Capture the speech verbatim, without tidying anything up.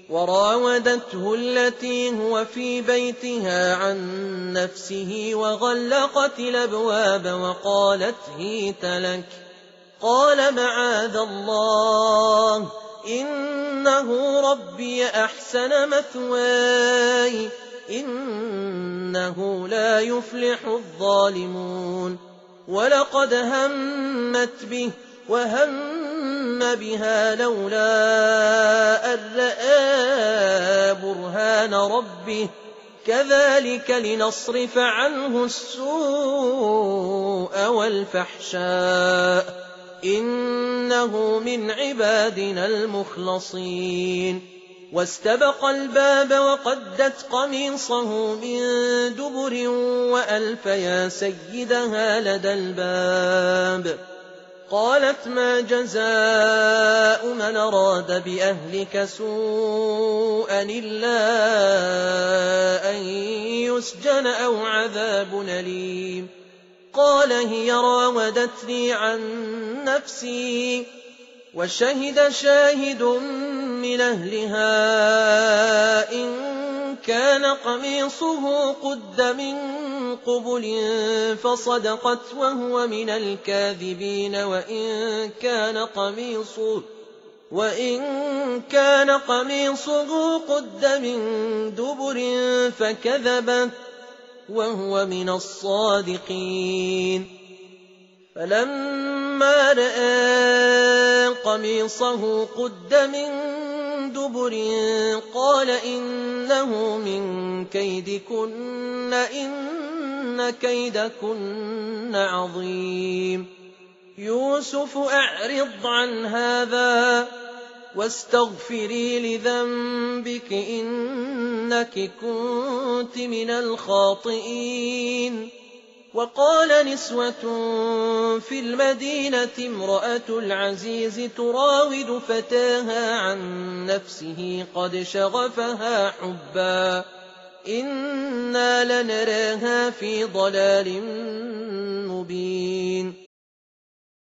وراودته التي هو في بيتها عن نفسه وغلقت الأبواب وقالت هيت لك. قال معاذ الله إنه ربي أحسن مثواي إنه لا يفلح الظالمون. ولقد همت به وهم بها لولا أن رأى برهان ربه كذلك لنصرف عنه السوء والفحشاء إنه من عبادنا المخلصين. واستبق الباب وقدت قميصه من دبر وألف يا سيدها لدى الباب. قالت ما جزاء من أراد بأهلك سوءا إلا أن يسجن أو عذاب أليم. قال هي راودتني عن نفسي وشهد شاهد من أهلها إن كان قميصه قد من قبل فصدقت وهو من الكاذبين وإن كان قميصه وإن كان قميصه قد من دبر فكذبت وهو من الصادقين. فلما رأى قميصه قد من دبر قال إنه من كيدكن إن كيدكن عظيم. يوسف أعرض عن هذا واستغفري لذنبك إنك كنت من الخاطئين. وقال نسوة في المدينة امرأة العزيز تراود فتاها عن نفسه قد شغفها حبا إنا لنراها في ضلال مبين.